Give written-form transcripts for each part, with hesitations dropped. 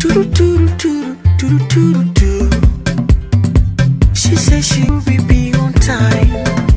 She says she will be on time.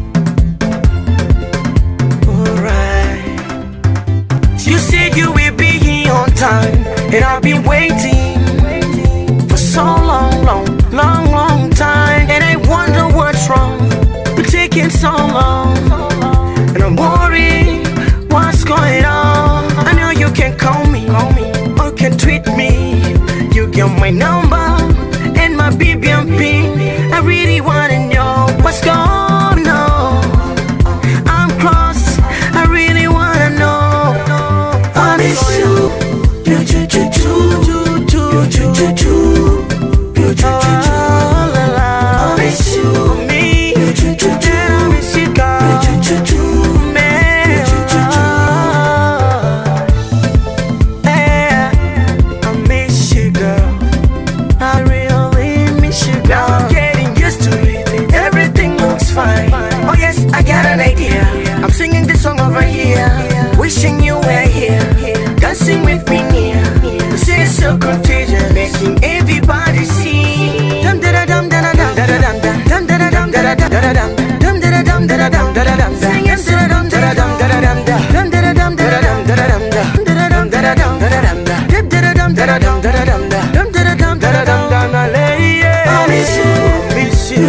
Alright. You said you will be here on time, and I've been waiting for so long time. And I wonder what's wrong, it's taking so long, and I'm worried what's going on. I know you can call me, or can tweet me. You get my number and my BBMP. I really wanna know what's going on. I'm crossed, I really wanna know. I miss you. I miss you. Me. I miss you, girl. Man. I miss you, girl. I really miss you, girl. I'm getting used to it. Everything looks fine. Oh yes, I got an idea. I'm singing this song over here, wishing you were here, dancing with me near. This is so contagious, making everybody see. Dum da da dum da da dum da da dum da dum da da dum da da dum da da dum da da dum da da dum. Singing da da dum da da dum da da dum da da dum da da dum da da dum da da dum da da dum da da dum da da dum da da dum da da dum da da dum da da dum da da lady. I miss you,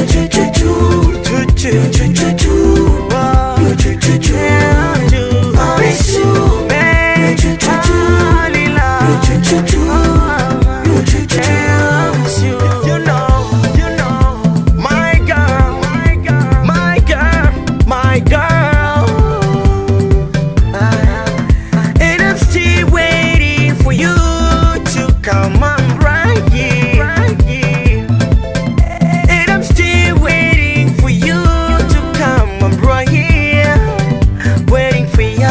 I miss you, man. You know, my girl, and I'm still waiting for you to come on right here. And I'm still waiting for you to come on right here. Waiting for you.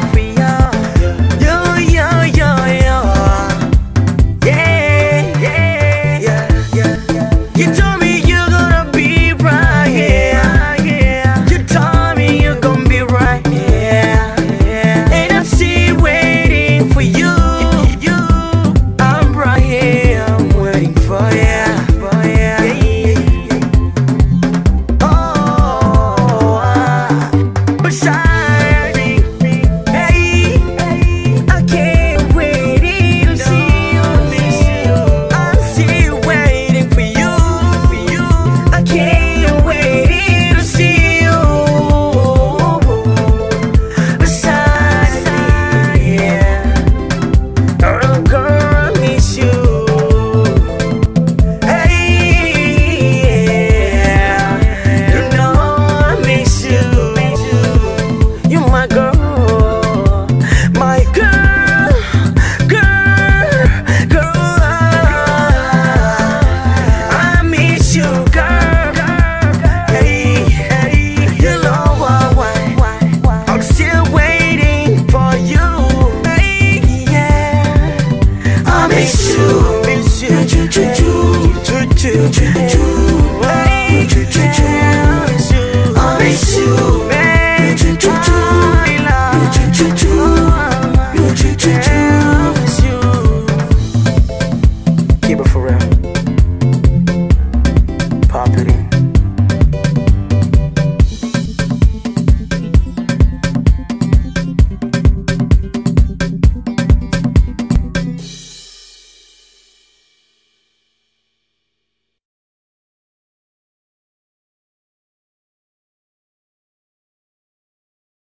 You told me you're gonna be right here. You told me you're gonna be right here. And I'm still waiting for you. I'm right here, I'm waiting for you. Beside me, hey, I can't wait to see you. I'm still waiting for you. I can't wait to see you. Beside me, yeah. Oh, girl, I miss you. Hey, yeah. You know I miss you. You my girl, my girl. I miss you, girl. Hey, you know why? I'm still waiting for you. Hey, yeah. I miss you.